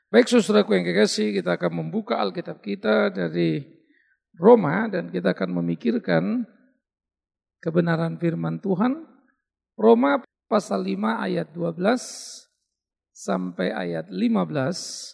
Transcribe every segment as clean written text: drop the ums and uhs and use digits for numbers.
Baik saudaraku yang kekasih, kita akan membuka Alkitab kita dari Roma dan kita akan memikirkan kebenaran firman Tuhan. Roma pasal 5 ayat 12 sampai ayat 15.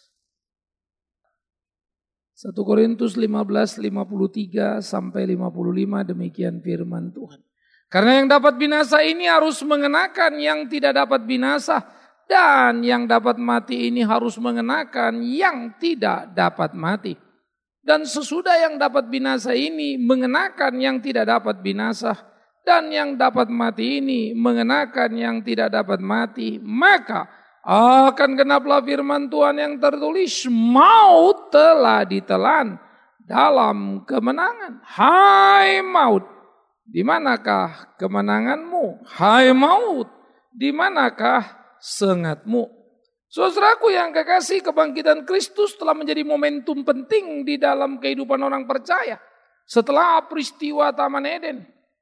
1 Korintus 15, 53 sampai 55, demikian firman Tuhan. Karena yang dapat binasa ini harus mengenakan yang tidak dapat binasa, dan yang dapat mati ini harus mengenakan yang tidak dapat mati. Dan sesudah yang dapat binasa ini mengenakan yang tidak dapat binasa, dan yang dapat mati ini mengenakan yang tidak dapat mati, maka akan genaplah firman Tuhan yang tertulis, maut telah ditelan dalam kemenangan. Hai maut, di manakah kemenanganmu? Hai maut, di manakah sengatmu? Saudaraku yang kekasih, kebangkitan Kristus telah menjadi momentum penting di dalam kehidupan orang percaya. Setelah peristiwa Taman Eden,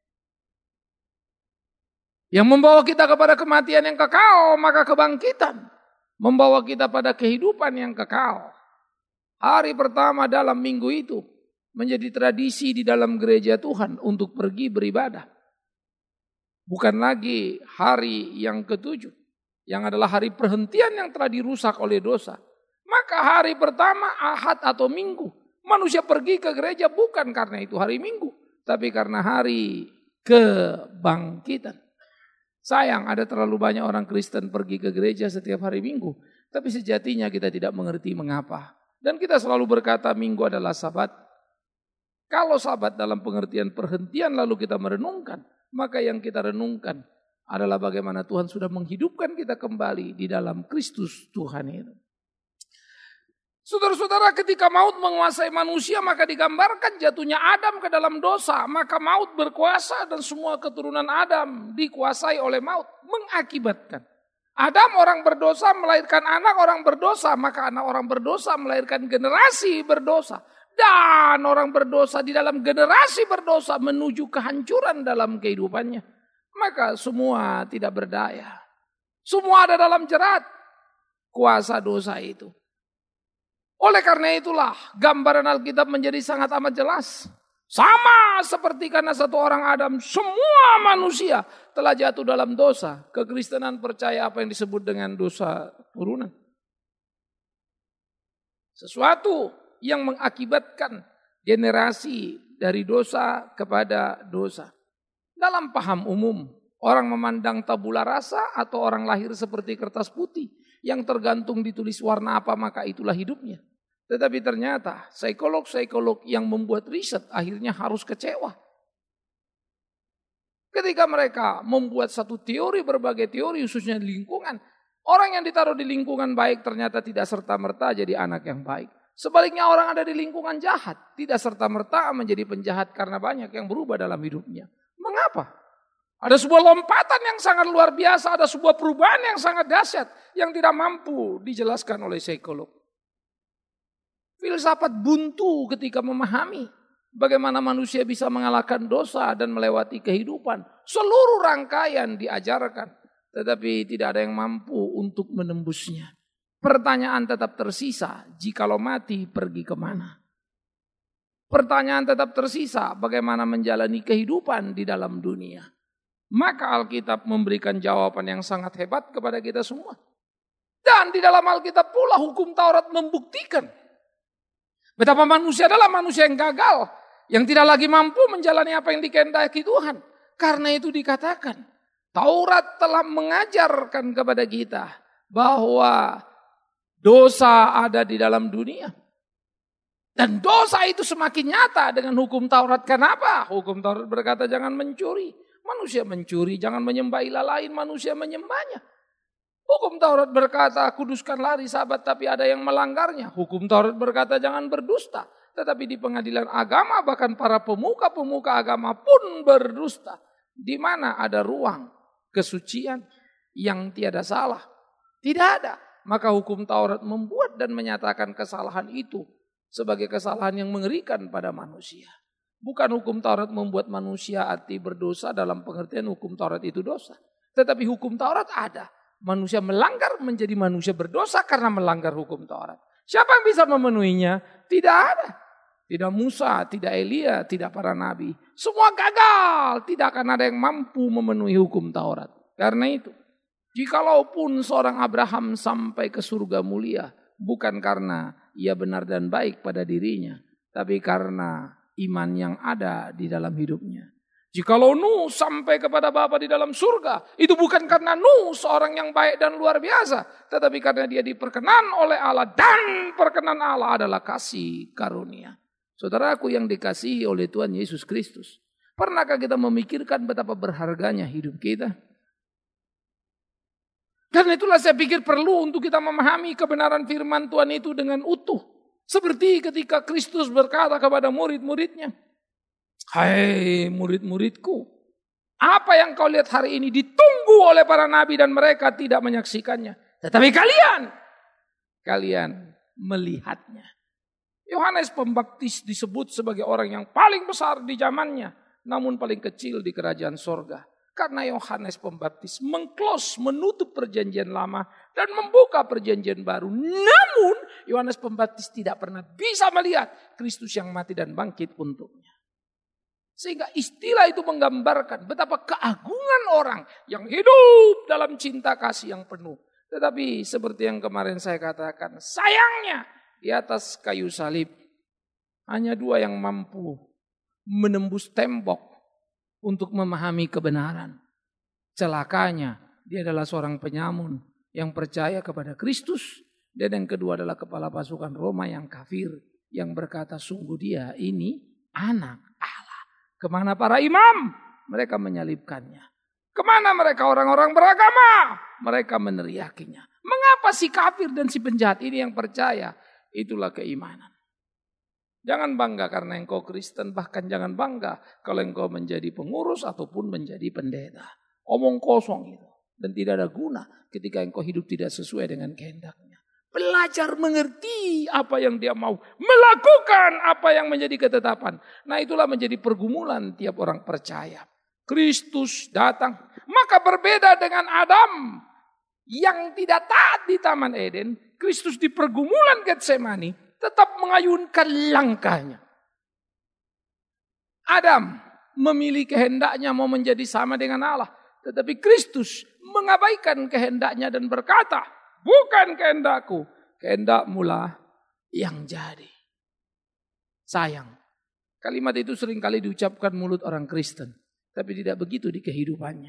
yang membawa kita kepada kematian yang kekal, maka kebangkitan membawa kita pada kehidupan yang kekal. Hari pertama dalam minggu itu menjadi tradisi di dalam gereja Tuhan untuk pergi beribadah. Bukan lagi hari yang ketujuh, yang adalah hari perhentian yang telah dirusak oleh dosa. Maka hari pertama, Ahad atau Minggu, manusia pergi ke gereja bukan karena itu hari Minggu, tapi karena hari kebangkitan. Sayang, ada terlalu banyak orang Kristen pergi ke gereja setiap hari Minggu, tapi sejatinya kita tidak mengerti mengapa. Dan kita selalu berkata Minggu adalah Sabat. Kalau Sabat dalam pengertian perhentian lalu kita merenungkan, maka yang kita renungkan adalah bagaimana Tuhan sudah menghidupkan kita kembali di dalam Kristus Tuhan itu. Saudara-saudara, ketika maut menguasai manusia, maka digambarkan jatuhnya Adam ke dalam dosa. Maka maut berkuasa dan semua keturunan Adam dikuasai oleh maut. Mengakibatkan Adam orang berdosa melahirkan anak orang berdosa. Maka anak orang berdosa melahirkan generasi berdosa. Dan orang berdosa di dalam generasi berdosa menuju kehancuran dalam kehidupannya. Maka semua tidak berdaya. Semua ada dalam jerat kuasa dosa itu. Oleh karena itulah gambaran Alkitab menjadi sangat amat jelas. Sama seperti karena satu orang Adam, semua manusia telah jatuh dalam dosa. Kekristenan percaya apa yang disebut dengan dosa turunan. Sesuatu yang mengakibatkan generasi dari dosa kepada dosa. Dalam paham umum, orang memandang tabula rasa atau orang lahir seperti kertas putih yang tergantung ditulis warna apa maka itulah hidupnya. Tetapi ternyata psikolog-psikolog yang membuat riset akhirnya harus kecewa. Ketika mereka membuat satu teori, berbagai teori khususnya di lingkungan, orang yang ditaruh di lingkungan baik ternyata tidak serta-merta jadi anak yang baik. Sebaliknya orang ada di lingkungan jahat tidak serta-merta menjadi penjahat karena banyak yang berubah dalam hidupnya. Mengapa? Ada sebuah lompatan yang sangat luar biasa, ada sebuah perubahan yang sangat dahsyat yang tidak mampu dijelaskan oleh psikolog. Filsafat buntu ketika memahami bagaimana manusia bisa mengalahkan dosa dan melewati kehidupan. Seluruh rangkaian diajarkan, tetapi tidak ada yang mampu untuk menembusnya. Pertanyaan tetap tersisa, jikalau mati pergi kemana? Pertanyaan tetap tersisa, bagaimana menjalani kehidupan di dalam dunia? Maka Alkitab memberikan jawaban yang sangat hebat kepada kita semua. Dan di dalam Alkitab pula hukum Taurat membuktikan betapa manusia adalah manusia yang gagal, yang tidak lagi mampu menjalani apa yang dikehendaki Tuhan. Karena itu dikatakan, Taurat telah mengajarkan kepada kita bahwa dosa ada di dalam dunia. Dan dosa itu semakin nyata dengan hukum Taurat. Kenapa? Hukum Taurat berkata jangan mencuri. Manusia mencuri, jangan menyembah ilah lain, manusia menyembahnya. Hukum Taurat berkata kuduskan hari Sabat tapi ada yang melanggarnya. Hukum Taurat berkata jangan berdusta. Tetapi di pengadilan agama bahkan para pemuka-pemuka agama pun berdusta. Di mana ada ruang kesucian yang tiada salah? Tidak ada. Maka hukum Taurat membuat dan menyatakan kesalahan itu sebagai kesalahan yang mengerikan pada manusia. Bukan hukum Taurat membuat manusia hati berdosa dalam pengertian hukum Taurat itu dosa. Tetapi hukum Taurat ada. manusia melanggar menjadi manusia berdosa karena melanggar hukum Taurat. Siapa yang bisa memenuhinya? Tidak ada. Tidak Musa, tidak Elia, tidak para nabi. Semua gagal. Tidak akan ada yang mampu memenuhi hukum Taurat. Karena itu, jikalaupun seorang Abraham sampai ke surga mulia, bukan karena ia benar dan baik pada dirinya, tapi karena iman yang ada di dalam hidupnya. Jikalau Nuh sampai kepada Bapa di dalam surga, itu bukan karena Nuh seorang yang baik dan luar biasa, tetapi karena dia diperkenan oleh Allah, dan perkenan Allah adalah kasih karunia. Saudaraku yang dikasihi oleh Tuhan Yesus Kristus, pernahkah kita memikirkan betapa berharganya hidup kita? Karena itulah saya pikir perlu untuk kita memahami kebenaran firman Tuhan itu dengan utuh. Seperti ketika Kristus berkata kepada murid-muridnya, "Hai murid-muridku, apa yang kau lihat hari ini ditunggu oleh para nabi dan mereka tidak menyaksikannya. Tetapi kalian melihatnya." Yohanes Pembaptis disebut sebagai orang yang paling besar di zamannya, namun paling kecil di kerajaan sorga. Karena Yohanes Pembaptis menutup perjanjian lama dan membuka perjanjian baru. Namun Yohanes Pembaptis tidak pernah bisa melihat Kristus yang mati dan bangkit untuknya. Sehingga istilah itu menggambarkan betapa keagungan orang yang hidup dalam cinta kasih yang penuh. Tetapi seperti yang kemarin saya katakan, sayangnya di atas kayu salib hanya dua yang mampu menembus tembok untuk memahami kebenaran. Celakanya, dia adalah seorang penyamun yang percaya kepada Kristus. Dan yang kedua adalah kepala pasukan Roma yang kafir, yang berkata sungguh dia ini anak Allah. Kemana para imam? Mereka menyalibkannya. Kemana mereka orang-orang beragama? Mereka meneriakinya. Mengapa si kafir dan si penjahat ini yang percaya? Itulah keimanan. Jangan bangga karena engkau Kristen, bahkan jangan bangga kalau engkau menjadi pengurus ataupun menjadi pendeta. Omong kosong itu. Dan tidak ada guna ketika engkau hidup tidak sesuai dengan kehendaknya. Belajar mengerti apa yang dia mau. Melakukan apa yang menjadi ketetapan. Nah itulah menjadi pergumulan tiap orang percaya. Kristus datang. Maka berbeda dengan Adam yang tidak taat di Taman Eden. Kristus di pergumulan Getsemani tetap mengayunkan langkahnya. Adam memilih kehendaknya mau menjadi sama dengan Allah. Tetapi Kristus mengabaikan kehendaknya dan berkata, "Bukan kehendakku, kehendakmulah yang jadi." Sayang, kalimat itu seringkali diucapkan mulut orang Kristen. Tapi tidak begitu di kehidupannya.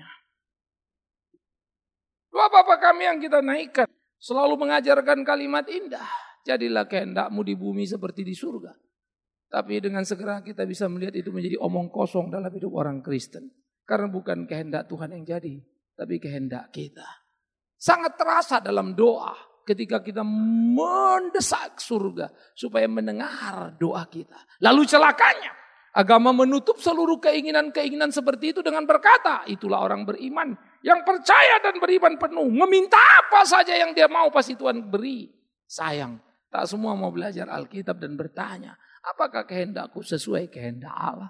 Doa Bapa kami yang kita naikkan selalu mengajarkan kalimat indah. Jadilah kehendakmu di bumi seperti di surga. Tapi dengan segera kita bisa melihat itu menjadi omong kosong dalam hidup orang Kristen. Karena bukan kehendak Tuhan yang jadi, tapi kehendak kita. Sangat terasa dalam doa ketika kita mendesak surga supaya mendengar doa kita. Lalu celakanya, agama menutup seluruh keinginan-keinginan seperti itu dengan berkata, itulah orang beriman yang percaya dan beriman penuh. Meminta apa saja yang dia mau pasti Tuhan beri. Sayang. Tak semua mau belajar Alkitab dan bertanya, apakah kehendakku sesuai kehendak Allah?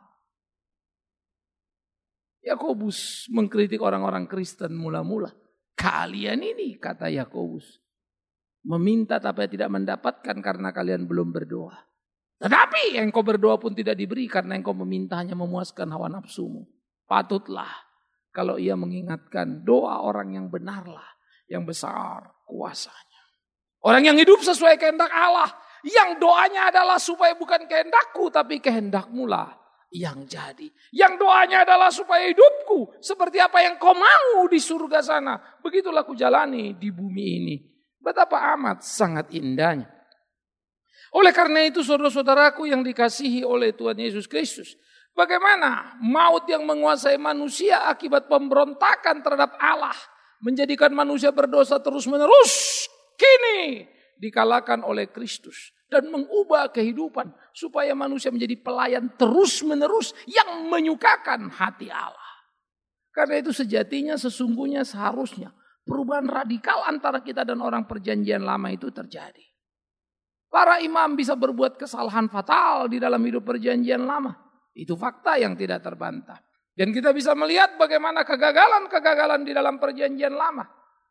Yakobus mengkritik orang-orang Kristen mula-mula. Kalian ini, kata Yakobus, meminta tapi tidak mendapatkan karena kalian belum berdoa. Tetapi engkau berdoa pun tidak diberi karena engkau meminta hanya memuaskan hawa nafsumu. Patutlah kalau ia mengingatkan doa orang yang benarlah, yang besar kuasanya. Orang yang hidup sesuai kehendak Allah. Yang doanya adalah supaya bukan kehendakku tapi kehendakmulah yang jadi. Yang doanya adalah supaya hidupku seperti apa yang kau mau di surga sana. Begitulah ku jalani di bumi ini. Betapa amat sangat indahnya. Oleh karena itu saudara-saudaraku yang dikasihi oleh Tuhan Yesus Kristus. Bagaimana maut yang menguasai manusia akibat pemberontakan terhadap Allah. Menjadikan manusia berdosa terus menerus. Kini dikalahkan oleh Kristus dan mengubah kehidupan supaya manusia menjadi pelayan terus-menerus yang menyukakan hati Allah. Karena itu sejatinya sesungguhnya seharusnya perubahan radikal antara kita dan orang perjanjian lama itu terjadi. Para imam bisa berbuat kesalahan fatal di dalam hidup perjanjian lama. Itu fakta yang tidak terbantah. Dan kita bisa melihat bagaimana kegagalan-kegagalan di dalam perjanjian lama.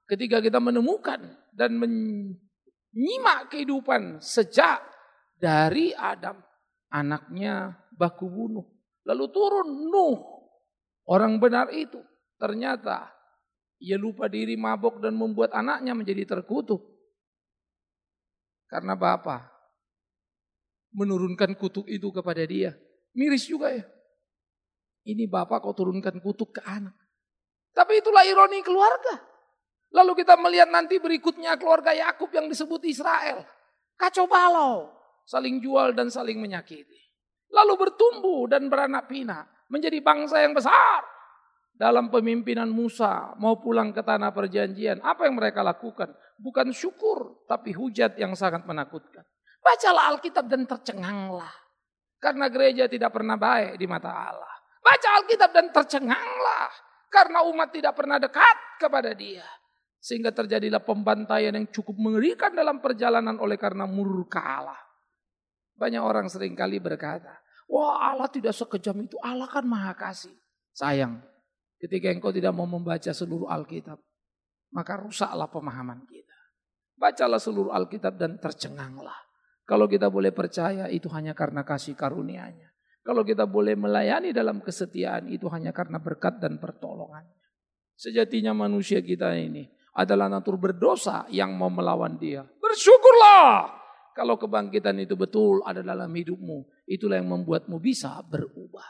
ketika kita menemukan dan menyimak kehidupan sejak dari Adam, anaknya baku bunuh. Lalu turun Nuh, orang benar itu. Ternyata ia lupa diri, mabok dan membuat anaknya menjadi terkutuk. Karena Bapa menurunkan kutuk itu kepada dia. Miris juga ya. Ini Bapa kau turunkan kutuk ke anak. Tapi itulah ironi keluarga. Lalu kita melihat nanti berikutnya keluarga Yakub yang disebut Israel. Kacau balau, saling jual dan saling menyakiti. Lalu bertumbuh dan beranak pinak menjadi bangsa yang besar. Dalam pemimpinan Musa mau pulang ke tanah perjanjian, apa yang mereka lakukan? Bukan syukur, tapi hujat yang sangat menakutkan. Bacalah Alkitab dan tercenganglah. Karena gereja tidak pernah baik di mata Allah. Baca Alkitab dan tercenganglah. Karena umat tidak pernah dekat kepada dia. Sehingga terjadilah pembantaian yang cukup mengerikan dalam perjalanan oleh karena murka Allah. Banyak orang seringkali berkata, wah Allah tidak sekejam itu, Allah kan maha kasih. Sayang, ketika engkau tidak mau membaca seluruh Alkitab, maka rusaklah pemahaman kita. Bacalah seluruh Alkitab dan tercenganglah. Kalau kita boleh percaya itu hanya karena kasih karunia-Nya. Kalau kita boleh melayani dalam kesetiaan itu hanya karena berkat dan pertolongannya. Sejatinya manusia kita ini adalah natur berdosa yang mau melawan Dia. Bersyukurlah kalau kebangkitan itu betul ada dalam hidupmu. Itulah yang membuatmu bisa berubah.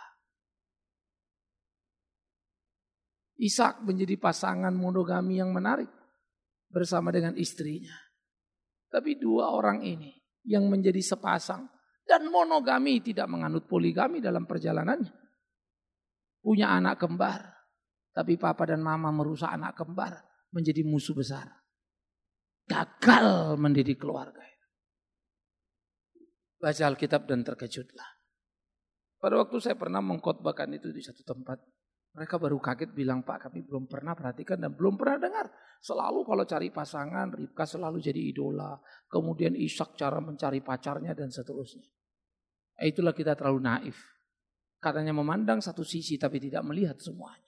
Ishak menjadi pasangan monogami yang menarik bersama dengan istrinya. Tapi dua orang ini yang menjadi sepasang dan monogami tidak menganut poligami dalam perjalanannya. Punya anak kembar, tapi papa dan mama merusak anak kembar menjadi musuh besar. Gagal mendidik keluarga. Baca Alkitab dan terkejutlah. Pada waktu saya pernah mengkhotbahkan itu di satu tempat, mereka baru kaget bilang, Pak kami belum pernah perhatikan dan belum pernah dengar. Selalu kalau cari pasangan, Ribka selalu jadi idola. Kemudian Ishak cara mencari pacarnya dan seterusnya. Itulah kita terlalu naif. Katanya memandang satu sisi tapi tidak melihat semuanya.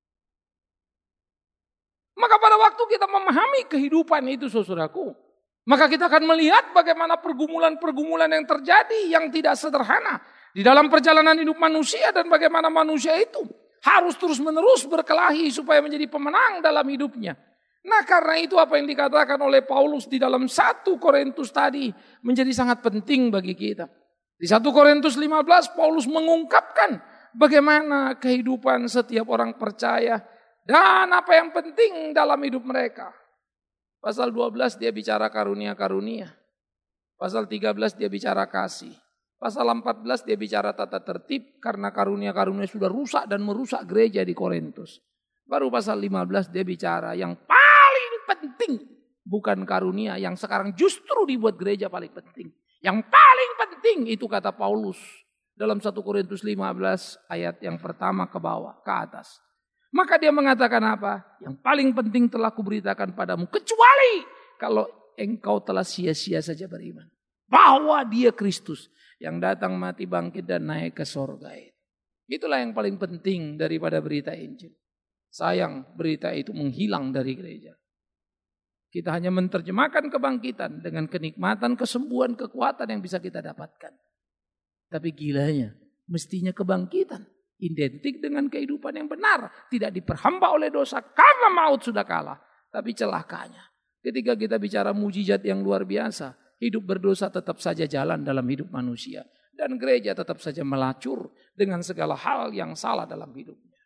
Maka pada waktu kita memahami kehidupan itu saudaraku, maka kita akan melihat bagaimana pergumulan-pergumulan yang terjadi yang tidak sederhana di dalam perjalanan hidup manusia dan bagaimana manusia itu harus terus-menerus berkelahi supaya menjadi pemenang dalam hidupnya. Nah karena itu apa yang dikatakan oleh Paulus di dalam 1 Korintus tadi menjadi sangat penting bagi kita. Di 1 Korintus 15 Paulus mengungkapkan bagaimana kehidupan setiap orang percaya dan apa yang penting dalam hidup mereka. Pasal 12 dia bicara karunia-karunia. Pasal 13 dia bicara kasih. Pasal 14 dia bicara tata tertib karena karunia-karunia sudah rusak dan merusak gereja di Korintus. Baru pasal 15 dia bicara yang paling penting. Bukan karunia yang sekarang justru dibuat gereja paling penting. Yang paling penting itu kata Paulus dalam 1 Korintus 15 ayat yang pertama ke bawah, ke atas. Maka dia mengatakan apa? Yang paling penting telah kuberitakan padamu. Kecuali kalau engkau telah sia-sia saja beriman. Bahwa dia Kristus yang datang mati bangkit dan naik ke sorga. Itulah yang paling penting daripada berita Injil. Sayang berita itu menghilang dari gereja. Kita hanya menerjemahkan kebangkitan dengan kenikmatan, kesembuhan, kekuatan yang bisa kita dapatkan. Tapi gilanya mestinya kebangkitan identik dengan kehidupan yang benar. Tidak diperhamba oleh dosa karena maut sudah kalah. Tapi celakanya ketika kita bicara mujizat yang luar biasa, hidup berdosa tetap saja jalan dalam hidup manusia. Dan gereja tetap saja melacur dengan segala hal yang salah dalam hidupnya.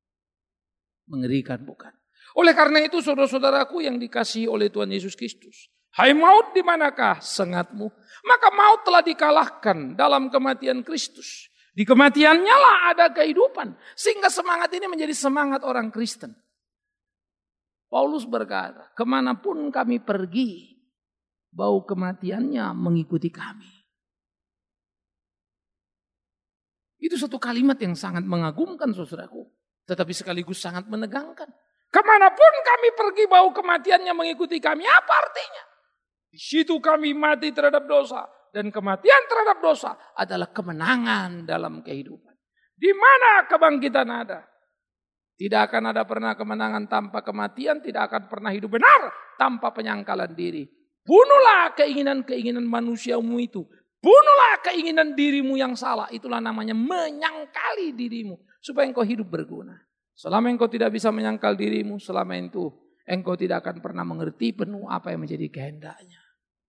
Mengerikan bukan? Oleh karena itu saudara-saudaraku yang dikasihi oleh Tuhan Yesus Kristus. Hai maut di manakah sengatmu? Maka maut telah dikalahkan dalam kematian Kristus. Di kematiannya lah ada kehidupan. Sehingga semangat ini menjadi semangat orang Kristen. Paulus berkata, kemanapun kami pergi, bau kematiannya mengikuti kami. Itu satu kalimat yang sangat mengagumkan saudaraku. Tetapi sekaligus sangat menegangkan. Kemanapun kami pergi bau kematiannya mengikuti kami. Apa artinya? Di situ kami mati terhadap dosa. Dan kematian terhadap dosa adalah kemenangan dalam kehidupan. Di mana kebangkitan ada? Tidak akan ada pernah kemenangan tanpa kematian, tidak akan pernah hidup benar tanpa penyangkalan diri. Bunuhlah keinginan-keinginan manusiamu itu. Bunuhlah keinginan dirimu yang salah. Itulah namanya menyangkali dirimu. Supaya engkau hidup berguna. Selama engkau tidak bisa menyangkal dirimu, selama itu engkau tidak akan pernah mengerti penuh apa yang menjadi kehendaknya.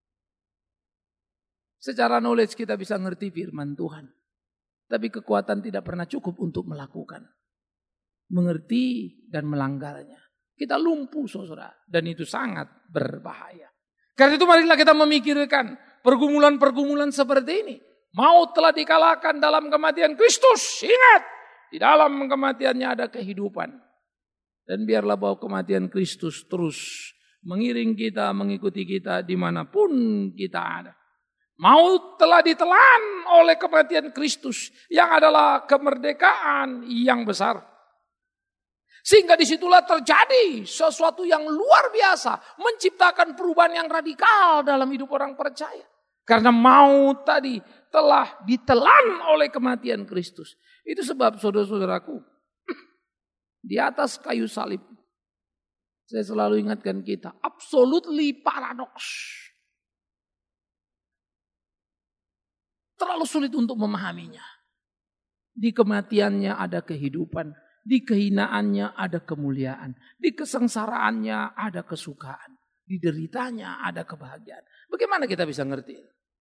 Secara knowledge kita bisa ngerti firman Tuhan. Tapi kekuatan tidak pernah cukup untuk melakukan. Mengerti dan melanggarnya. Kita lumpuh saudara. Dan itu sangat berbahaya. Karena itu marilah kita memikirkan pergumulan-pergumulan seperti ini. Maut telah dikalahkan dalam kematian Kristus. Ingat, di dalam kematiannya ada kehidupan. Dan biarlah bahwa kematian Kristus terus mengiring kita, mengikuti kita dimanapun kita ada. Maut telah ditelan oleh kematian Kristus yang adalah kemerdekaan yang besar. Sehingga disitulah terjadi sesuatu yang luar biasa. Menciptakan perubahan yang radikal dalam hidup orang percaya. Karena maut tadi telah ditelan oleh kematian Kristus. Itu sebab saudara-saudaraku. Di atas kayu salib. Saya selalu ingatkan kita. Absolutely paradox. Terlalu sulit untuk memahaminya. Di kematiannya ada kehidupan. Di kehinaannya ada kemuliaan. Di kesengsaraannya ada kesukaan. Di deritanya ada kebahagiaan. Bagaimana kita bisa ngerti?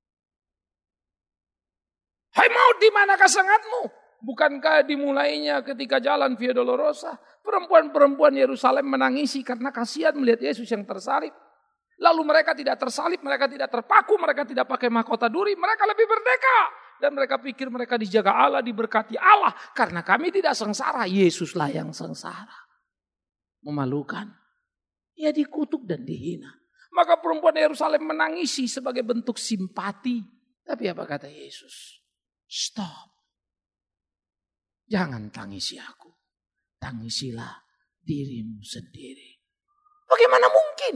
Hai maut, di manakah sengatmu? Bukankah dimulainya ketika jalan Via Dolorosa? Perempuan-perempuan Yerusalem menangisi karena kasihan melihat Yesus yang tersalib. Lalu mereka tidak tersalib, mereka tidak terpaku, mereka tidak pakai mahkota duri. Mereka lebih merdeka. Dan mereka pikir mereka dijaga Allah, diberkati Allah. Karena kami tidak sengsara, Yesuslah yang sengsara. Memalukan. Ia dikutuk dan dihina. Maka perempuan Yerusalem menangisi sebagai bentuk simpati. Tapi apa kata Yesus? Stop. Jangan tangisi aku. Tangisilah dirimu sendiri. Bagaimana mungkin?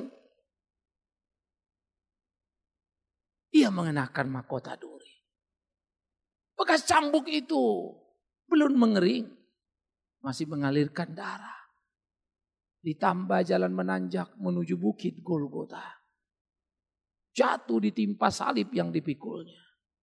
Ia mengenakan mahkota duri. Bekas cambuk itu belum mengering. Masih mengalirkan darah. Ditambah jalan menanjak menuju bukit Golgota. Jatuh ditimpa salib yang dipikulnya.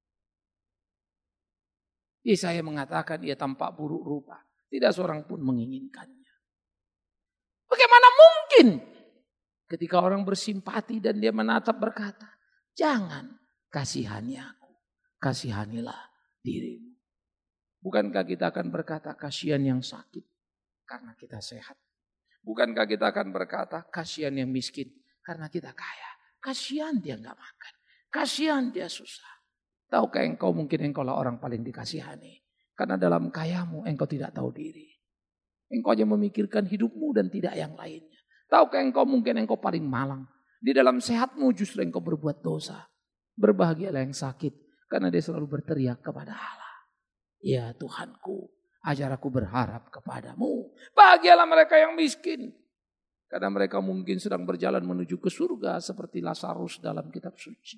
Yesaya mengatakan ia tampak buruk rupa. Tidak seorang pun menginginkannya. Bagaimana mungkin ketika orang bersimpati dan dia menatap berkata, jangan kasihani aku, kasihanilah dirimu. Bukankah kita akan berkata kasihan yang sakit karena kita sehat? Bukankah kita akan berkata kasihan yang miskin karena kita kaya? Kasihan dia gak makan, kasihan dia susah. Tahukah engkau mungkin engkaulah orang paling dikasihani? Karena dalam kayamu engkau tidak tahu diri. Engkau hanya memikirkan hidupmu dan tidak yang lainnya. Tahukah engkau mungkin engkau paling malang? Di dalam sehatmu justru engkau berbuat dosa. Berbahagialah yang sakit. Karena dia selalu berteriak kepada Allah. Ya Tuhanku, ajar aku berharap kepadamu. Bahagialah mereka yang miskin. Karena mereka mungkin sedang berjalan menuju ke surga seperti Lazarus dalam kitab suci.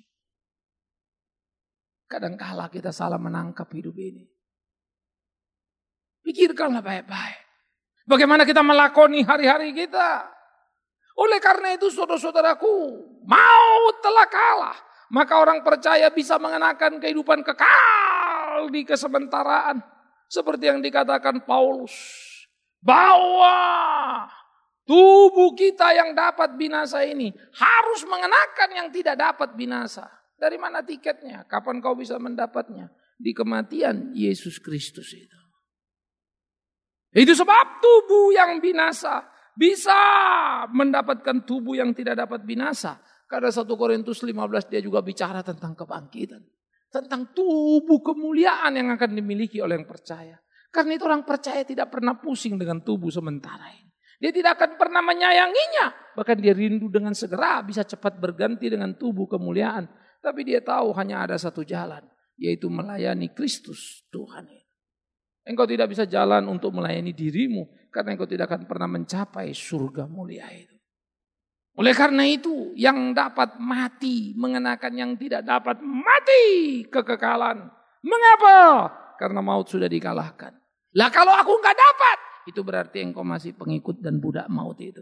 Kadangkala kita salah menangkap hidup ini. Pikirkanlah baik-baik. Bagaimana kita melakoni hari-hari kita. Oleh karena itu saudara-saudaraku, maut telah kalah. Maka orang percaya bisa mengenakan kehidupan kekal di kesementaraan. Seperti yang dikatakan Paulus. Bahwa tubuh kita yang dapat binasa ini harus mengenakan yang tidak dapat binasa. Dari mana tiketnya? Kapan kau bisa mendapatnya? Di kematian Yesus Kristus itu. Itu sebab tubuh yang binasa bisa mendapatkan tubuh yang tidak dapat binasa. Karena 1 Korintus 15 dia juga bicara tentang kebangkitan. Tentang tubuh kemuliaan yang akan dimiliki oleh yang percaya. Karena itu orang percaya tidak pernah pusing dengan tubuh sementara ini. Dia tidak akan pernah menyayanginya. Bahkan dia rindu dengan segera bisa cepat berganti dengan tubuh kemuliaan. Tapi dia tahu hanya ada satu jalan. Yaitu melayani Kristus Tuhan. Engkau tidak bisa jalan untuk melayani dirimu. Karena engkau tidak akan pernah mencapai surga mulia itu. Oleh karena itu, yang dapat mati mengenakan yang tidak dapat mati kekekalan. Mengapa? Karena maut sudah dikalahkan. Lah kalau aku nggak dapat, itu berarti engkau masih pengikut dan budak maut itu.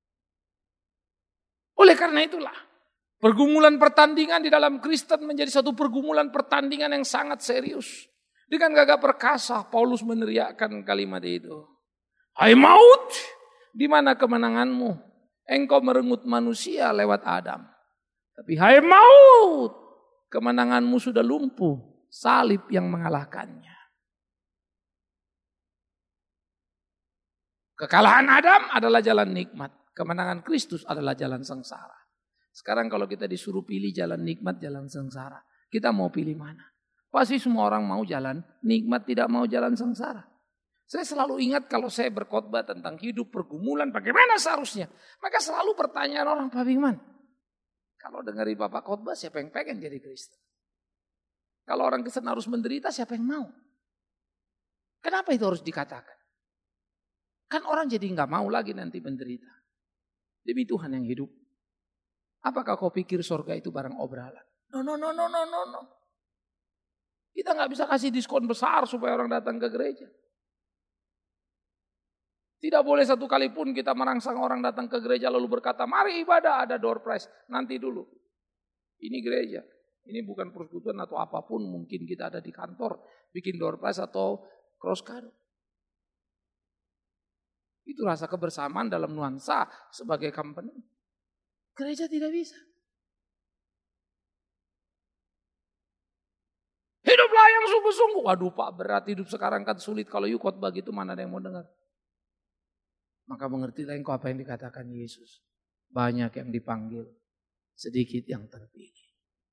Oleh karena itulah, pergumulan pertandingan di dalam Kristen menjadi satu pergumulan pertandingan yang sangat serius. Dengan gagah perkasa, Paulus meneriakkan kalimat itu. Hai maut, di mana kemenanganmu? Engkau merenggut manusia lewat Adam. Tapi hai maut, kemenanganmu sudah lumpuh, salib yang mengalahkannya. Kekalahan Adam adalah jalan nikmat. Kemenangan Kristus adalah jalan sengsara. Sekarang kalau kita disuruh pilih jalan nikmat, jalan sengsara. Kita mau pilih mana? Pasti semua orang mau jalan nikmat, tidak mau jalan sengsara. Saya selalu ingat kalau saya berkhotbah tentang hidup pergumulan, bagaimana seharusnya. Maka selalu pertanyaan orang, Pak Bingman, kalau dengerin Bapak khotbah, siapa yang pengen jadi Kristen? Kalau orang Kristen harus menderita, siapa yang mau? Kenapa itu harus dikatakan? Kan orang jadi nggak mau lagi nanti menderita. Demi Tuhan yang hidup. Apakah kau pikir surga itu barang obralan? No. Kita nggak bisa kasih diskon besar supaya orang datang ke gereja. Tidak boleh satu kali pun kita merangsang orang datang ke gereja lalu berkata, mari ibadah, ada door prize. Nanti dulu. Ini gereja. Ini bukan persekutuan atau apapun. Mungkin kita ada di kantor. Bikin door prize atau cross kado. Itu rasa kebersamaan dalam nuansa sebagai company. Gereja tidak bisa. Hiduplah yang sungguh-sungguh. Waduh Pak, berat hidup sekarang kan sulit. Kalau you khotbah gitu mana ada yang mau dengar. Maka mengertilah engkau apa yang dikatakan Yesus. Banyak yang dipanggil, sedikit yang terpilih.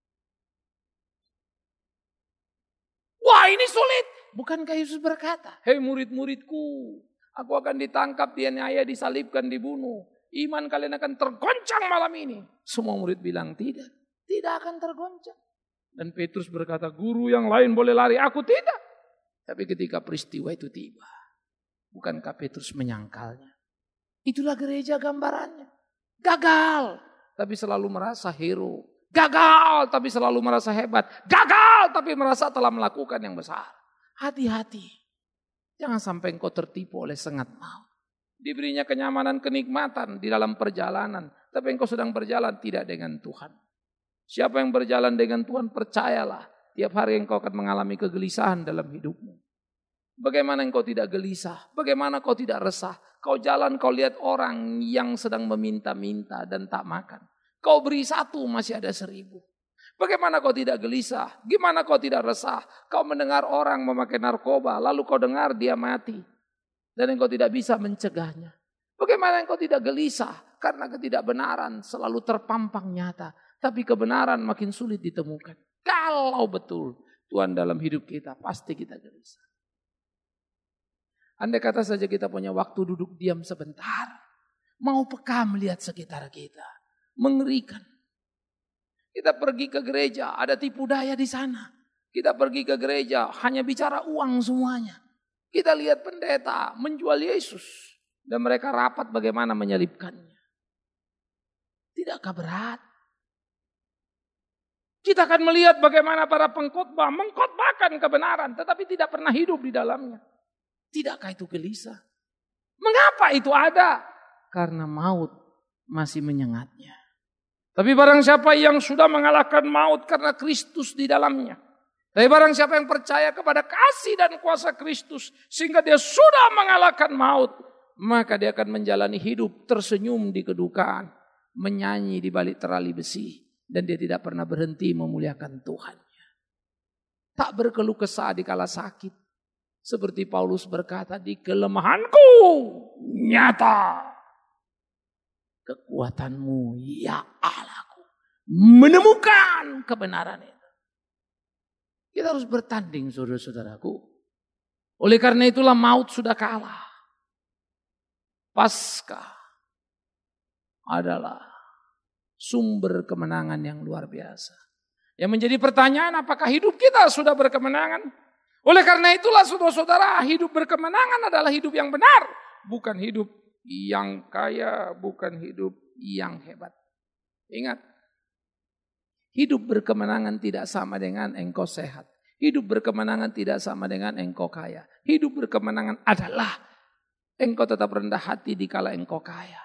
Wah ini sulit. Bukankah Yesus berkata, hei murid-muridku, aku akan ditangkap, dianiaya, disalibkan, dibunuh. Iman kalian akan tergoncang malam ini. Semua murid bilang tidak akan tergoncang. Dan Petrus berkata, guru yang lain boleh lari, aku tidak. Tapi ketika peristiwa itu tiba, bukankah Petrus menyangkalnya? Itulah gereja gambarannya. Gagal, tapi selalu merasa hero. Gagal, tapi selalu merasa hebat. Gagal, tapi merasa telah melakukan yang besar. Hati-hati. Jangan sampai engkau tertipu oleh sengat maut. Diberinya kenyamanan, kenikmatan di dalam perjalanan. Tapi engkau sedang berjalan tidak dengan Tuhan. Siapa yang berjalan dengan Tuhan, percayalah. Tiap hari engkau akan mengalami kegelisahan dalam hidupmu. Bagaimana engkau tidak gelisah? Bagaimana kau tidak resah? Kau jalan, kau lihat orang yang sedang meminta-minta dan tak makan. Kau beri 1, masih ada 1000. Bagaimana kau tidak gelisah? Gimana kau tidak resah? Kau mendengar orang memakai narkoba, lalu kau dengar dia mati. Dan engkau tidak bisa mencegahnya. Bagaimana engkau tidak gelisah? Karena ketidakbenaran selalu terpampang nyata. Tapi kebenaran makin sulit ditemukan. Kalau betul Tuhan dalam hidup kita, pasti kita gelisah. Andai kata saja kita punya waktu duduk diam sebentar. Mau peka melihat sekitar kita. Mengerikan. Kita pergi ke gereja, ada tipu daya di sana. Kita pergi ke gereja, hanya bicara uang semuanya. Kita lihat pendeta menjual Yesus. Dan mereka rapat bagaimana menyelipkannya. Tidakkah berat? Kita akan melihat bagaimana para pengkhotbah mengkhotbahkan kebenaran. Tetapi tidak pernah hidup di dalamnya. Tidakkah itu gelisah? Mengapa itu ada? Karena maut masih menyengatnya. Tapi barang siapa yang sudah mengalahkan maut karena Kristus di dalamnya. Tapi barang siapa yang percaya kepada kasih dan kuasa Kristus. Sehingga dia sudah mengalahkan maut. Maka dia akan menjalani hidup tersenyum di kedukaan. Menyanyi di balik terali besi. Dan dia tidak pernah berhenti memuliakan Tuhannya. Tak berkeluh kesah di kala sakit. Seperti Paulus berkata, di kelemahanku nyata kekuatanmu ya Allahku. Menemukan kebenaran itu. Kita harus bertanding saudara-saudaraku. Oleh karena itulah maut sudah kalah. Paskah adalah sumber kemenangan yang luar biasa. Yang menjadi pertanyaan, apakah hidup kita sudah berkemenangan? Oleh karena itulah saudara-saudara, hidup berkemenangan adalah hidup yang benar. Bukan hidup yang kaya, bukan hidup yang hebat. Ingat, hidup berkemenangan tidak sama dengan engkau sehat. Hidup berkemenangan tidak sama dengan engkau kaya. Hidup berkemenangan adalah Engkau tetap rendah hati dikala engkau kaya.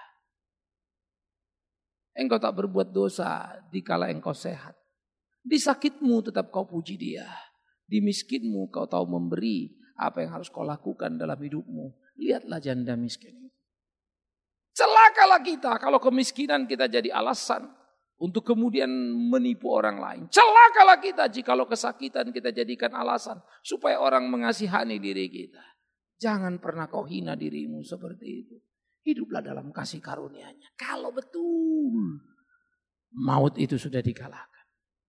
Engkau tak berbuat dosa dikala engkau sehat. Di sakitmu tetap kau puji Dia. Di miskinmu kau tahu memberi apa yang harus kau lakukan dalam hidupmu. Lihatlah janda miskin. Celakalah kita kalau kemiskinan kita jadi alasan untuk kemudian menipu orang lain. Celakalah kita jikalau kesakitan kita jadikan alasan supaya orang mengasihani diri kita. Jangan pernah kau hina dirimu seperti itu. Hiduplah dalam kasih karunia-Nya. Kalau betul maut itu sudah dikalahkan.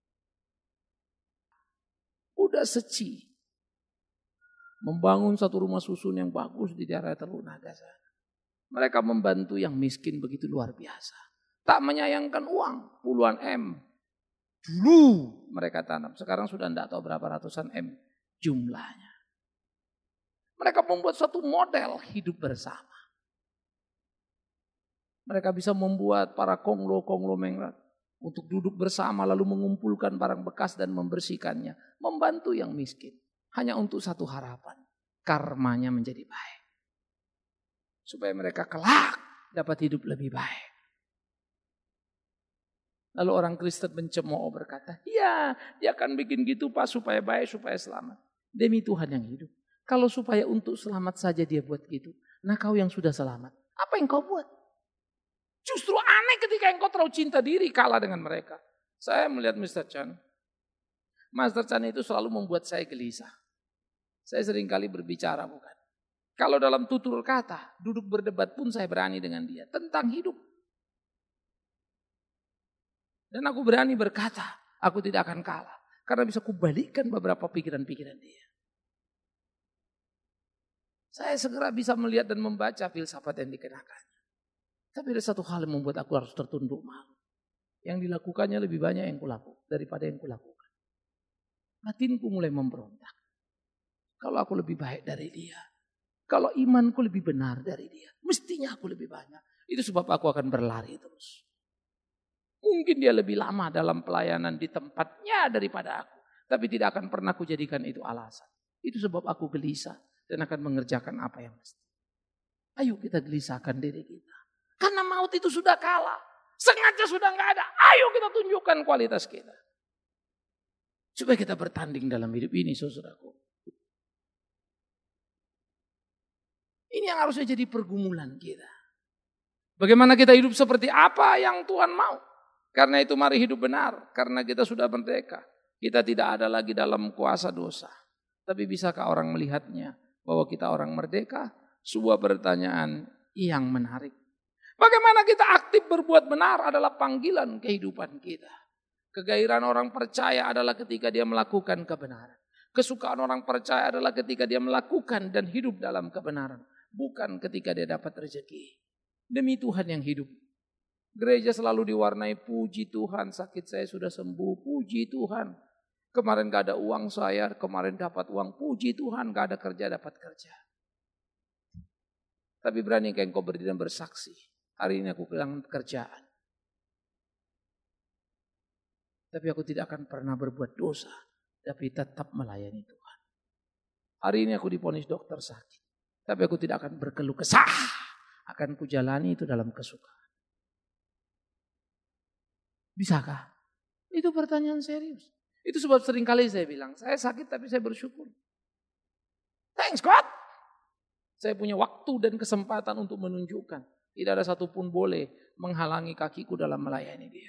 Udah seci membangun satu rumah susun yang bagus di daerah Teluk Naga sana. Mereka membantu yang miskin begitu luar biasa. Tak menyayangkan uang, puluhan M. Dulu mereka tanam, sekarang sudah tidak tahu berapa ratusan M jumlahnya. Mereka membuat suatu model hidup bersama. Mereka bisa membuat para konglomerat untuk duduk bersama lalu mengumpulkan barang bekas dan membersihkannya. Membantu yang miskin. Hanya untuk satu harapan, karmanya menjadi baik. Supaya mereka kelak dapat hidup lebih baik. Lalu orang Kristen mencemooh berkata, ya dia akan bikin gitu Pak supaya baik, supaya selamat. Demi Tuhan yang hidup. Kalau supaya untuk selamat saja dia buat gitu. Nah kau yang sudah selamat, apa yang kau buat? Justru aneh ketika engkau terlalu cinta diri kalah dengan mereka. Saya melihat Mr. Chan. Mr. Chan itu selalu membuat saya gelisah. Saya seringkali berbicara bukan. Kalau dalam tutur kata, duduk berdebat pun saya berani dengan dia. Tentang hidup. Dan aku berani berkata, aku tidak akan kalah. Karena bisa kubalikkan beberapa pikiran-pikiran dia. Saya segera bisa melihat dan membaca filsafat yang dikenakannya. Tapi ada satu hal yang membuat aku harus tertunduk malu. Yang dilakukannya lebih banyak yang kulakukan daripada yang kulakukan. Batinku mulai memberontak. Kalau aku lebih baik dari dia. Kalau imanku lebih benar dari dia. Mestinya aku lebih banyak. Itu sebab aku akan berlari terus. Mungkin dia lebih lama dalam pelayanan di tempatnya daripada aku. Tapi tidak akan pernah aku jadikan itu alasan. Itu sebab aku gelisah. Dan akan mengerjakan apa yang mesti. Ayo kita gelisahkan diri kita. Karena maut itu sudah kalah. Sengaja sudah nggak ada. Ayo kita tunjukkan kualitas kita. Supaya kita bertanding dalam hidup ini saudaraku. Ini yang harusnya jadi pergumulan kita. Bagaimana kita hidup seperti apa yang Tuhan mau. Karena itu mari hidup benar. Karena kita sudah merdeka. Kita tidak ada lagi dalam kuasa dosa. Tapi bisakah orang melihatnya bahwa kita orang merdeka? Sebuah pertanyaan yang menarik. Bagaimana kita aktif berbuat benar adalah panggilan kehidupan kita. Kegairahan orang percaya adalah ketika dia melakukan kebenaran. Kesukaan orang percaya adalah ketika dia melakukan dan hidup dalam kebenaran. Bukan ketika dia dapat rezeki. Demi Tuhan yang hidup. Gereja selalu diwarnai puji Tuhan, sakit saya sudah sembuh, puji Tuhan. Kemarin gak ada uang saya, kemarin dapat uang, puji Tuhan, gak ada kerja, dapat kerja. Tapi berani engkau berdiri dan bersaksi. Hari ini aku kehilangan pekerjaan. Tapi aku tidak akan pernah berbuat dosa. Tapi tetap melayani Tuhan. Hari ini aku divonis dokter sakit. Tapi aku tidak akan berkeluh kesah. Akan kujalani itu dalam kesukaan. Bisakah? Itu pertanyaan serius. Itu sebab seringkali saya bilang, saya sakit tapi saya bersyukur. Thanks God. Saya punya waktu dan kesempatan untuk menunjukkan. Tidak ada satupun boleh menghalangi kakiku dalam melayani dia.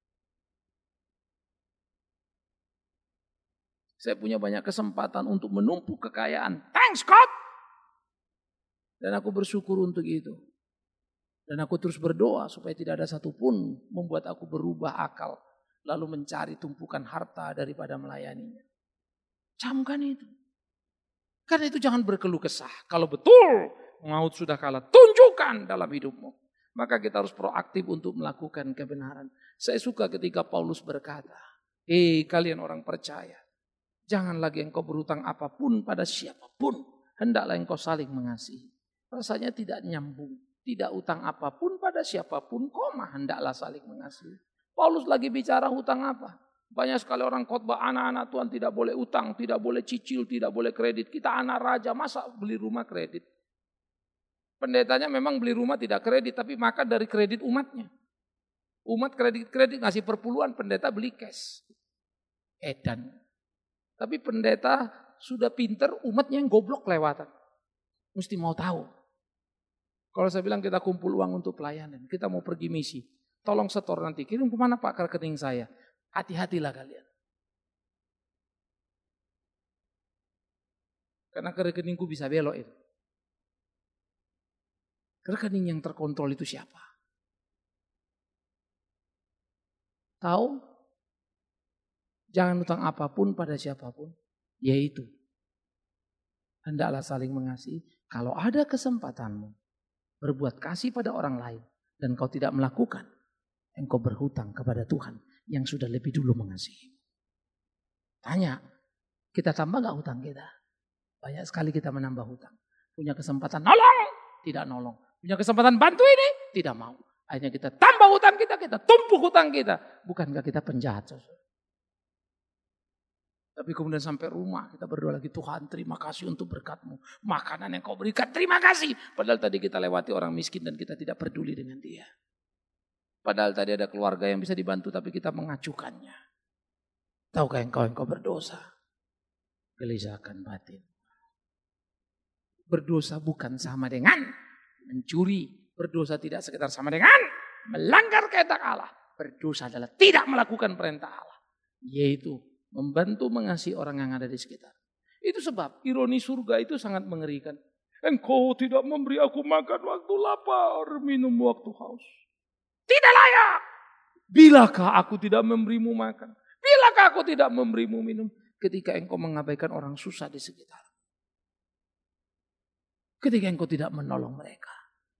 Saya punya banyak kesempatan untuk menumpuk kekayaan. Thanks God. Dan aku bersyukur untuk itu. Dan aku terus berdoa supaya tidak ada satupun membuat aku berubah akal. Lalu mencari tumpukan harta daripada melayaninya. Camkan itu. Karena itu jangan berkeluh kesah. Kalau betul maut sudah kalah, tunjukkan dalam hidupmu. Maka kita harus proaktif untuk melakukan kebenaran. Saya suka ketika Paulus berkata, kalian orang percaya. Jangan lagi engkau berhutang apapun pada siapapun. Hendaklah engkau saling mengasihi. Rasanya tidak nyambung. Tidak utang apapun pada siapapun, hendaklah saling mengasihi. Paulus lagi bicara hutang apa? Banyak sekali orang khotbah anak-anak Tuhan tidak boleh utang, tidak boleh cicil, tidak boleh kredit. Kita anak raja, masa beli rumah kredit? Pendetanya memang beli rumah tidak kredit, tapi makan dari kredit umatnya. Umat kredit ngasih perpuluhan, pendeta beli cash. Edan. Tapi pendeta sudah pinter, umatnya yang goblok lewatan. Mesti mau tahu. Kalau saya bilang kita kumpul uang untuk pelayanan, kita mau pergi misi. Tolong setor nanti, kirim kemana Pak ke rekening saya. Hati-hatilah kalian. Karena ke rekeningku bisa belok itu. Rekening yang terkontrol itu siapa? Tahu? Jangan utang apapun pada siapapun. Yaitu, hendaklah saling mengasihi. Kalau ada kesempatanmu berbuat kasih pada orang lain dan kau tidak melakukan, engkau berhutang kepada Tuhan yang sudah lebih dulu mengasihi. Tanya, kita tambah gak hutang kita? Banyak sekali kita menambah hutang. Punya kesempatan nolong, tidak nolong. Punya kesempatan bantu ini, tidak mau. Akhirnya kita tambah hutang kita tumpuk hutang kita. Bukankah kita penjahat? Tapi kemudian sampai rumah kita berdoa lagi, Tuhan terima kasih untuk berkat-Mu. Makanan yang Kau berikan terima kasih. Padahal tadi kita lewati orang miskin dan kita tidak peduli dengan dia. Padahal tadi ada keluarga yang bisa dibantu tapi kita mengacukannya. Tahukah engkau berdosa? Gelisahkan batin. Berdosa bukan sama dengan mencuri. Berdosa tidak sekedar sama dengan melanggar kehendak Allah. Berdosa adalah tidak melakukan perintah Allah. Yaitu membantu mengasihi orang yang ada di sekitar. Itu sebab ironi surga itu sangat mengerikan. Engkau tidak memberi aku makan waktu lapar, minum waktu haus. Tidak layak. Bilakah aku tidak memberimu makan? Bilakah aku tidak memberimu minum? Ketika engkau mengabaikan orang susah di sekitar. Ketika engkau tidak menolong mereka.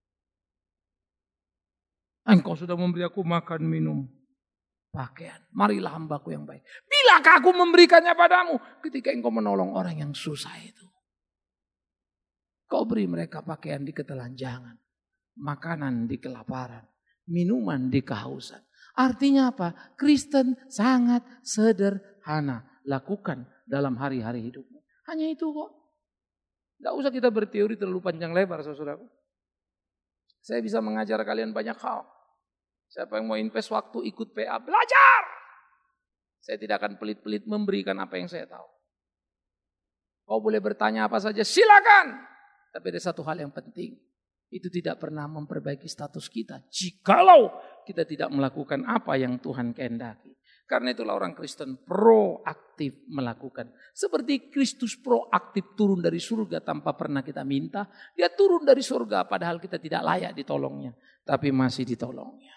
Engkau sudah memberi aku makan, minum, pakaian. Marilah hambaku yang baik. Bilakah aku memberikannya padamu? Ketika engkau menolong orang yang susah itu. Kau beri mereka pakaian di ketelanjangan. Makanan di kelaparan. Minuman di kehausan. Artinya apa? Kristen sangat sederhana. Lakukan dalam hari-hari hidupmu. Hanya itu kok. Tidak usah kita berteori terlalu panjang lebar, saudaraku. Saya bisa mengajar kalian banyak hal. Siapa yang mau invest waktu ikut PA, belajar. Saya tidak akan pelit-pelit memberikan apa yang saya tahu. Kau boleh bertanya apa saja, silakan. Tapi ada satu hal yang penting. Itu tidak pernah memperbaiki status kita. Jikalau kita tidak melakukan apa yang Tuhan kehendaki. Karena itulah orang Kristen proaktif melakukan. Seperti Kristus proaktif turun dari surga tanpa pernah kita minta. Dia turun dari surga padahal kita tidak layak ditolongnya. Tapi masih ditolongnya.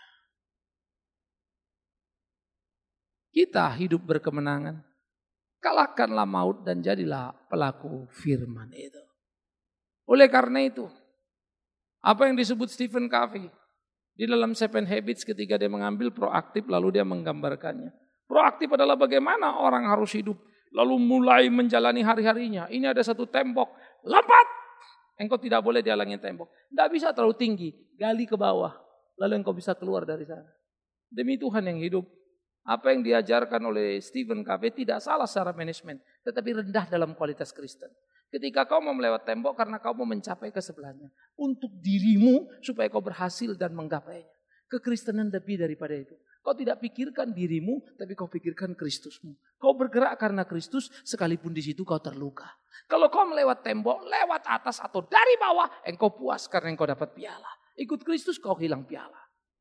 Kita hidup berkemenangan. Kalahkanlah maut dan jadilah pelaku firman itu. Oleh karena itu, apa yang disebut Stephen Covey di dalam Seven Habits ketika dia mengambil proaktif lalu dia menggambarkannya. Proaktif adalah bagaimana orang harus hidup lalu mulai menjalani hari-harinya. Ini ada satu tembok, lompat. Engkau tidak boleh dihalangi tembok. Tidak bisa terlalu tinggi, gali ke bawah. Lalu engkau bisa keluar dari sana. Demi Tuhan yang hidup. Apa yang diajarkan oleh Stephen Covey tidak salah secara manajemen, tetapi rendah dalam kualitas Kristen. Ketika kau mau melewati tembok karena kau mau mencapai ke sebelahnya. Untuk dirimu supaya kau berhasil dan menggapainya. Kekristenan lebih daripada itu. Kau tidak pikirkan dirimu, tapi kau pikirkan Kristusmu. Kau bergerak karena Kristus, sekalipun di situ kau terluka. Kalau kau melewati tembok, lewat atas atau dari bawah, engkau puas karena engkau dapat piala. Ikut Kristus kau hilang piala.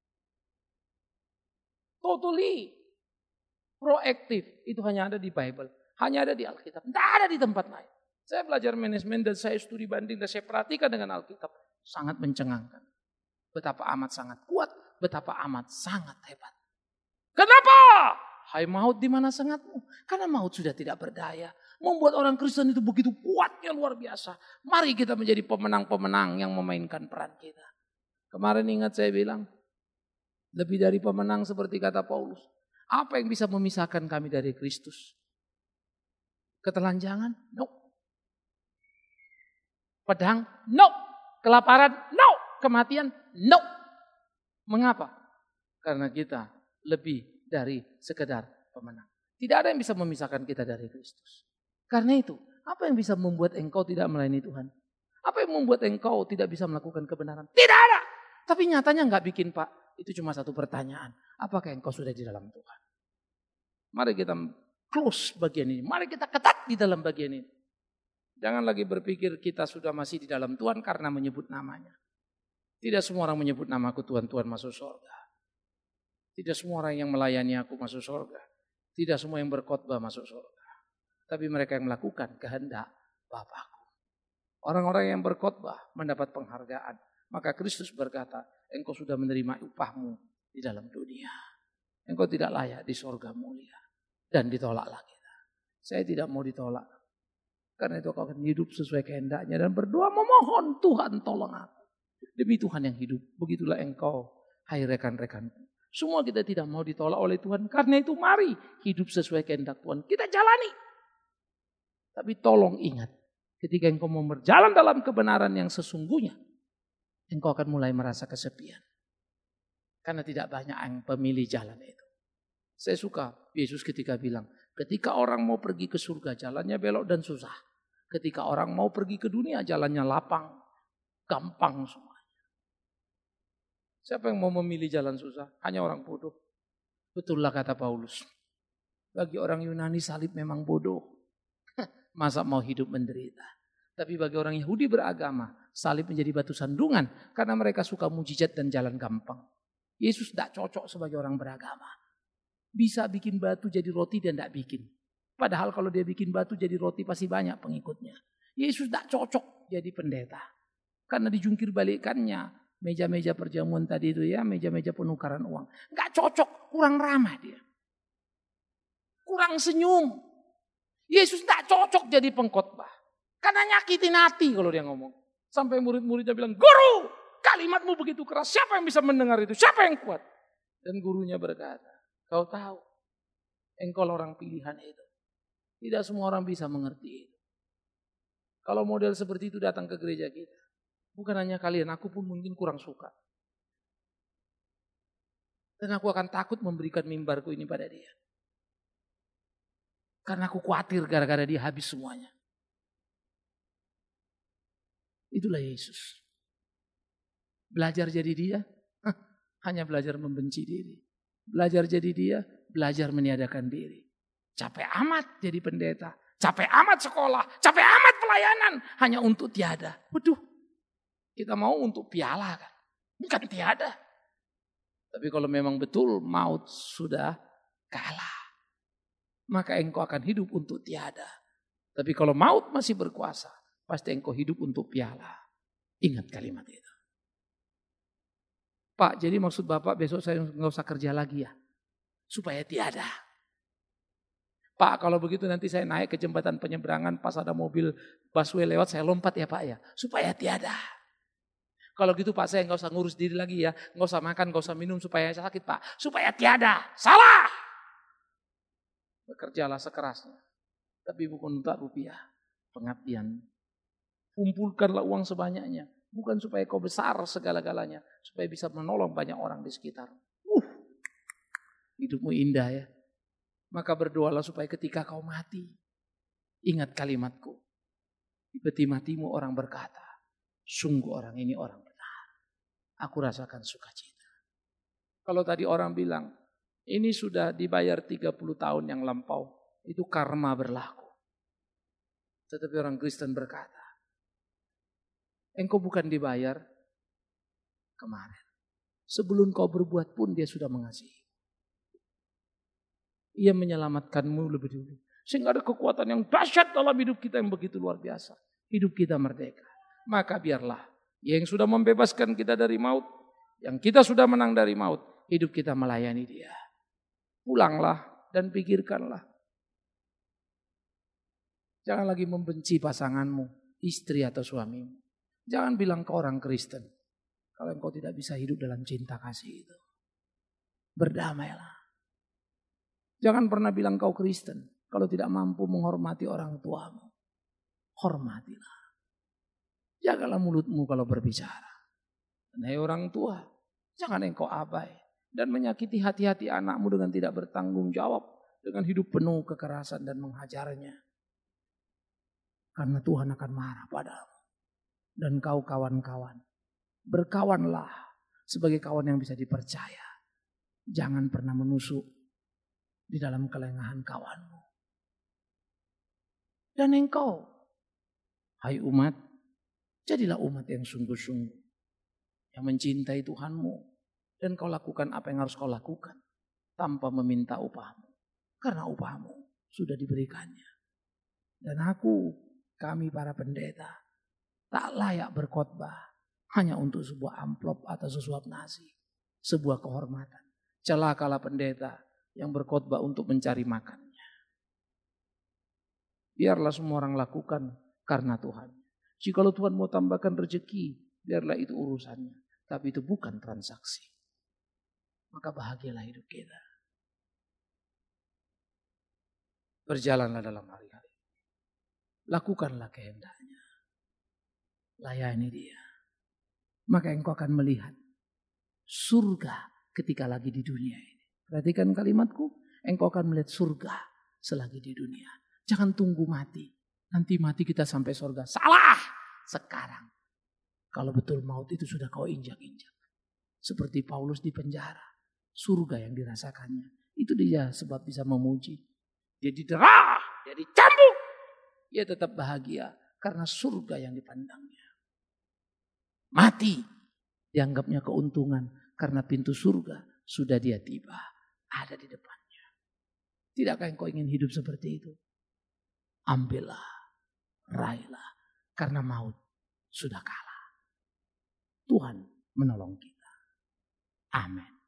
Totally proaktif itu hanya ada di Bible, hanya ada di Alkitab, tidak ada di tempat lain. Saya belajar manajemen dan saya studi banding dan saya perhatikan dengan Alkitab, sangat mencengangkan. Betapa amat sangat kuat, betapa amat sangat hebat. Kenapa? Hai maut, di mana sengatmu? Karena maut sudah tidak berdaya. Membuat orang Kristen itu begitu kuatnya luar biasa. Mari kita menjadi pemenang-pemenang yang memainkan peran kita. Kemarin ingat saya bilang, lebih dari pemenang seperti kata Paulus. Apa yang bisa memisahkan kami dari Kristus? Ketelanjangan? No. Pedang? No. Kelaparan? No. Kematian? No. Mengapa? Karena kita lebih dari sekedar pemenang. Tidak ada yang bisa memisahkan kita dari Kristus. Karena itu, apa yang bisa membuat engkau tidak melayani Tuhan? Apa yang membuat engkau tidak bisa melakukan kebenaran? Tidak ada. Tapi nyatanya nggak bikin Pak. Itu cuma satu pertanyaan. Apakah engkau sudah di dalam Tuhan? Mari kita close bagian ini. Mari kita ketat di dalam bagian ini. Jangan lagi berpikir kita sudah masih di dalam Tuhan karena menyebut namanya. Tidak semua orang menyebut namaku Tuhan, Tuhan masuk surga. Tidak semua orang yang melayani aku masuk surga. Tidak semua yang berkhotbah masuk surga. Tapi mereka yang melakukan kehendak Bapakku. Orang-orang yang berkhotbah mendapat penghargaan. Maka Kristus berkata, engkau sudah menerima upahmu di dalam dunia. Engkau tidak layak di surga mulia. Dan ditolaklah kita. Saya tidak mau ditolak. Karena itu kau akan hidup sesuai kehendaknya. Dan berdoa memohon, Tuhan tolong aku. Demi Tuhan yang hidup. Begitulah engkau, hai rekan-rekanku. Semua kita tidak mau ditolak oleh Tuhan. Karena itu mari hidup sesuai kehendak Tuhan. Kita jalani. Tapi tolong ingat. Ketika engkau mau berjalan dalam kebenaran yang sesungguhnya. Engkau akan mulai merasa kesepian. Karena tidak banyak yang pemilih jalan itu. Saya suka Yesus ketika bilang. Ketika orang mau pergi ke surga jalannya belok dan susah. Ketika orang mau pergi ke dunia jalannya lapang. Gampang semuanya. Siapa yang mau memilih jalan susah? Hanya orang bodoh. Betullah kata Paulus. Bagi orang Yunani salib memang bodoh. Masa mau hidup menderita. Tapi bagi orang Yahudi beragama. Salib menjadi batu sandungan. Karena mereka suka mujizat dan jalan gampang. Yesus tidak cocok sebagai orang beragama. Bisa bikin batu jadi roti dan tidak bikin. Padahal kalau dia bikin batu jadi roti pasti banyak pengikutnya. Yesus tidak cocok jadi pendeta. Karena dijungkir balikannya. Meja-meja perjamuan tadi itu ya. Meja-meja penukaran uang. Nggak cocok. Kurang ramah dia. Kurang senyum. Yesus tidak cocok jadi pengkhotbah. Karena nyakitin hati kalau dia ngomong. Sampai murid-muridnya bilang, Guru, kalimatmu begitu keras. Siapa yang bisa mendengar itu? Siapa yang kuat? Dan gurunya berkata, kau tahu. Engkau orang pilihan itu. Tidak semua orang bisa mengerti itu. Kalau model seperti itu datang ke gereja kita. Bukan hanya kalian, aku pun mungkin kurang suka. Dan aku akan takut memberikan mimbarku ini pada dia. Karena aku khawatir gara-gara dia habis semuanya. Itulah Yesus. Belajar jadi dia, hanya belajar membenci diri. Belajar jadi dia, belajar meniadakan diri. Capek amat jadi pendeta. Capek amat sekolah. Capek amat pelayanan. Hanya untuk tiada. Waduh. Kita mau untuk piala kan. Bukan tiada. Tapi kalau memang betul maut sudah kalah. Maka engkau akan hidup untuk tiada. Tapi kalau maut masih berkuasa. Pasti engkau hidup untuk piala. Ingat kalimat itu. Pak, jadi maksud Bapak besok saya nggak usah kerja lagi ya. Supaya tiada. Pak, kalau begitu nanti saya naik ke jembatan penyeberangan pas ada mobil busway lewat saya lompat ya Pak ya. Supaya tiada. Kalau gitu Pak saya nggak usah ngurus diri lagi ya. Nggak usah makan, nggak usah minum supaya saya sakit Pak. Supaya tiada. Salah. Bekerjalah sekerasnya. Tapi bukan untuk rupiah. Pengabdian. Kumpulkanlah uang sebanyaknya. Bukan supaya kau besar segala-galanya. Supaya bisa menolong banyak orang di sekitar. Hidupmu indah ya. Maka berdoalah supaya ketika kau mati. Ingat kalimatku. Di peti matimu orang berkata. Sungguh orang ini orang benar. Aku rasakan sukacita. Kalau tadi orang bilang. Ini sudah dibayar 30 tahun yang lampau. Itu karma berlaku. Tetapi orang Kristen berkata. Engkau bukan dibayar kemarin. Sebelum kau berbuat pun dia sudah mengasihi. Ia menyelamatkanmu lebih dulu. Sehingga ada kekuatan yang dahsyat dalam hidup kita yang begitu luar biasa. Hidup kita merdeka. Maka biarlah yang sudah membebaskan kita dari maut. Yang kita sudah menang dari maut. Hidup kita melayani dia. Pulanglah dan pikirkanlah. Jangan lagi membenci pasanganmu. Istri atau suamimu. Jangan bilang ke orang Kristen. Kalau engkau tidak bisa hidup dalam cinta kasih itu. Berdamailah. Jangan pernah bilang kau Kristen. Kalau tidak mampu menghormati orang tuamu. Hormatilah. Jagalah mulutmu kalau berbicara. Dan hai orang tua. Jangan engkau abai. Dan menyakiti hati-hati anakmu dengan tidak bertanggung jawab. Dengan hidup penuh kekerasan dan menghajarnya. Karena Tuhan akan marah padamu. Dan kau kawan-kawan, berkawanlah sebagai kawan yang bisa dipercaya. Jangan pernah menusuk di dalam kelengahan kawanmu. Dan engkau, hai umat, jadilah umat yang sungguh-sungguh, yang mencintai Tuhanmu, dan kau lakukan apa yang harus kau lakukan tanpa meminta upahmu, karena upahmu sudah diberikannya. Dan kami para pendeta, tak layak berkhotbah hanya untuk sebuah amplop atau sesuap nasi, sebuah kehormatan. Celakalah pendeta yang berkhotbah untuk mencari makannya. Biarlah semua orang lakukan karena Tuhan. Jikalau Tuhan mau tambahkan rezeki, biarlah itu urusannya. Tapi itu bukan transaksi. Maka bahagialah hidup kita. Berjalanlah dalam hari-hari. Lakukanlah kehendaknya. Layani dia. Maka engkau akan melihat surga ketika lagi di dunia ini. Perhatikan kalimatku. Engkau akan melihat surga selagi di dunia. Jangan tunggu mati. Nanti mati kita sampai surga. Salah! Sekarang. Kalau betul maut itu sudah kau injak-injak. Seperti Paulus di penjara. Surga yang dirasakannya. Itu dia sebab bisa memuji. Dia didera, dia dicambuk. Dia tetap bahagia karena surga yang dipandangnya. Mati dianggapnya keuntungan karena pintu surga sudah dia tiba. Ada di depannya. Tidakkah engkau ingin hidup seperti itu? Ambillah, raihlah. Karena maut sudah kalah. Tuhan menolong kita. Amin.